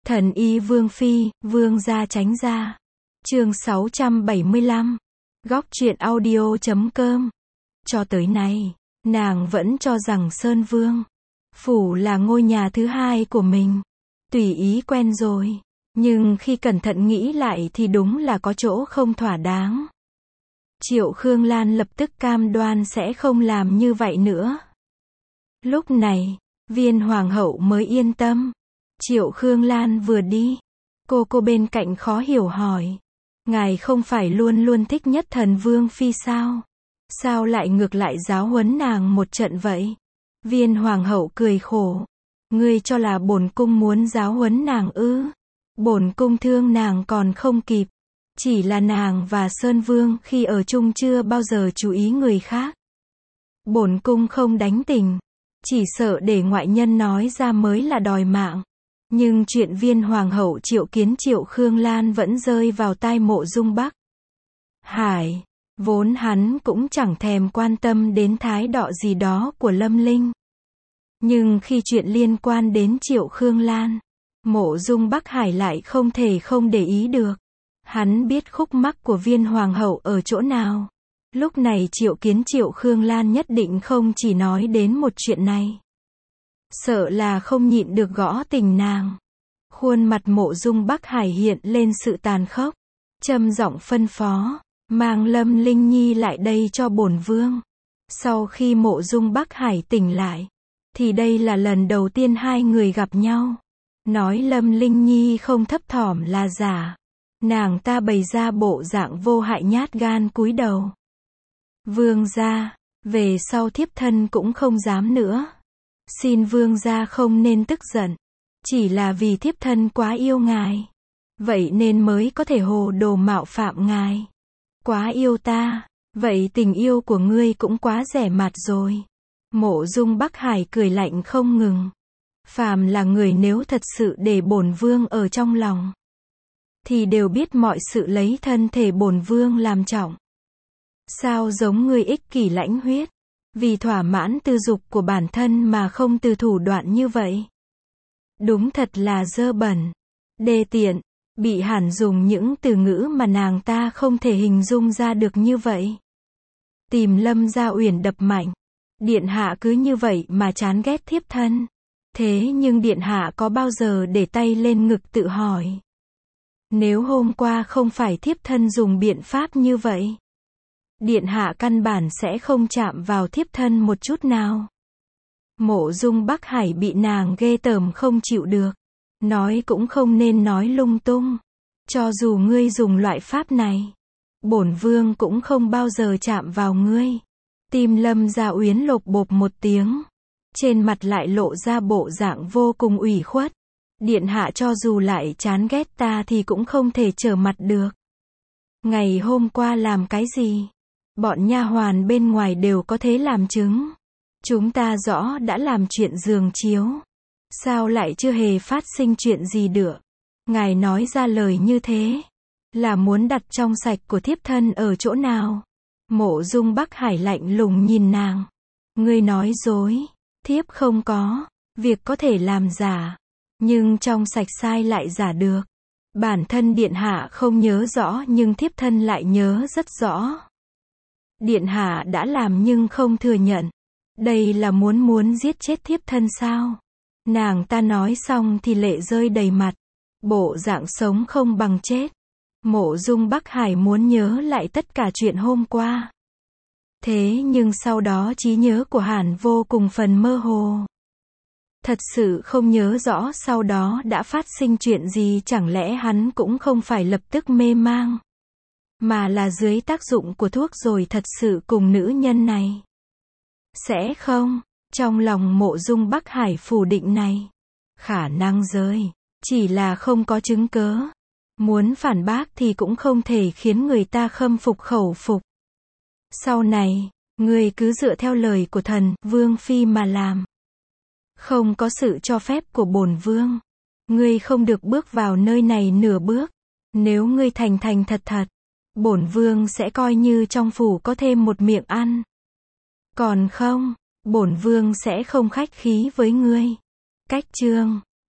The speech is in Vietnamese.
Thần y Vương Phi, Vương gia tránh ra. Chương 675. Góc truyện audio.com. Cho tới nay, nàng vẫn cho rằng Sơn Vương phủ là ngôi nhà thứ hai của mình. Tùy ý quen rồi, nhưng khi cẩn thận nghĩ lại thì đúng là có chỗ không thỏa đáng. Triệu Khương Lan lập tức cam đoan sẽ không làm như vậy nữa. Lúc này, Viên Hoàng hậu mới yên tâm. Triệu Khương Lan vừa đi, cô bên cạnh khó hiểu hỏi. Ngài không phải luôn luôn thích nhất thần Vương Phi sao? Sao lại ngược lại giáo huấn nàng một trận vậy? Viên Hoàng hậu cười khổ. Ngươi cho là bổn cung muốn giáo huấn nàng ư? Bổn cung thương nàng còn không kịp. Chỉ là nàng và Sơn Vương khi ở chung chưa bao giờ chú ý người khác. Bổn cung không đánh tình. Chỉ sợ để ngoại nhân nói ra mới là đòi mạng. Nhưng chuyện Viên Hoàng hậu triệu kiến Triệu Khương Lan vẫn rơi vào tai Mộ Dung Bắc Hải. Vốn hắn cũng chẳng thèm quan tâm đến thái độ gì đó của Lâm Linh. Nhưng khi chuyện liên quan đến Triệu Khương Lan, Mộ Dung Bắc Hải lại không thể không để ý được. Hắn biết khúc mắc của Viên Hoàng hậu ở chỗ nào. Lúc này triệu kiến Triệu Khương Lan nhất định không chỉ nói đến một chuyện này. Sợ là không nhịn được gõ tình nàng. Khuôn mặt Mộ Dung Bắc Hải hiện lên sự tàn khốc. Trầm giọng phân phó, mang Lâm Linh Nhi lại đây cho bổn vương. Sau khi Mộ Dung Bắc Hải tỉnh lại, thì đây là lần đầu tiên hai người gặp nhau. Nói Lâm Linh Nhi không thấp thỏm là giả. Nàng ta bày ra bộ dạng vô hại nhát gan cúi đầu. Vương gia, về sau thiếp thân cũng không dám nữa. Xin vương gia không nên tức giận. Chỉ là vì thiếp thân quá yêu ngài. Vậy nên mới có thể hồ đồ mạo phạm ngài. Quá yêu ta, vậy tình yêu của ngươi cũng quá rẻ mạt rồi. Mộ Dung Bắc Hải cười lạnh không ngừng. Phàm là người nếu thật sự để bổn vương ở trong lòng, thì đều biết mọi sự lấy thân thể bổn vương làm trọng. Sao giống ngươi ích kỷ lãnh huyết, vì thỏa mãn tư dục của bản thân mà không từ thủ đoạn như vậy. Đúng thật là dơ bẩn, đê tiện, bị Hàn dùng những từ ngữ mà nàng ta không thể hình dung ra được như vậy. Tìm Lâm Gia Uyển đập mạnh. Điện hạ cứ như vậy mà chán ghét thiếp thân. Thế nhưng điện hạ có bao giờ để tay lên ngực tự hỏi, nếu hôm qua không phải thiếp thân dùng biện pháp như vậy, điện hạ căn bản sẽ không chạm vào thiếp thân một chút nào. Mộ Dung Bắc Hải bị nàng ghê tởm không chịu được. Nói cũng không nên nói lung tung. Cho dù ngươi dùng loại pháp này, bổn vương cũng không bao giờ chạm vào ngươi. Tim Lâm Gia Uyển lột bột một tiếng. Trên mặt lại lộ ra bộ dạng vô cùng ủy khuất. Điện hạ cho dù lại chán ghét ta thì cũng không thể trở mặt được. Ngày hôm qua làm cái gì? Bọn nha hoàn bên ngoài đều có thể làm chứng. Chúng ta rõ đã làm chuyện giường chiếu. Sao lại chưa hề phát sinh chuyện gì được? Ngài nói ra lời như thế, là muốn đặt trong sạch của thiếp thân ở chỗ nào? Mộ Dung Bắc Hải lạnh lùng nhìn nàng. Ngươi nói dối, thiếp không có, việc có thể làm giả, nhưng trong sạch sai lại giả được. Bản thân điện hạ không nhớ rõ nhưng thiếp thân lại nhớ rất rõ. Điện hạ đã làm nhưng không thừa nhận. Đây là muốn giết chết thiếp thân sao? Nàng ta nói xong thì lệ rơi đầy mặt. Bộ dạng sống không bằng chết. Mộ Dung Bắc Hải muốn nhớ lại tất cả chuyện hôm qua. Thế nhưng sau đó trí nhớ của Hàn vô cùng phần mơ hồ. Thật sự không nhớ rõ sau đó đã phát sinh chuyện gì, chẳng lẽ hắn cũng không phải lập tức mê mang, mà là dưới tác dụng của thuốc rồi thật sự cùng nữ nhân này. Sẽ không, trong lòng Mộ Dung Bắc Hải phủ định này. Khả năng rơi, chỉ là không có chứng cớ. Muốn phản bác thì cũng không thể khiến người ta khâm phục khẩu phục. Sau này, ngươi cứ dựa theo lời của thần Vương Phi mà làm. Không có sự cho phép của bổn vương, ngươi không được bước vào nơi này nửa bước. Nếu ngươi thành thật, bổn vương sẽ coi như trong phủ có thêm một miệng ăn. Còn không, bổn vương sẽ không khách khí với ngươi. Cách chương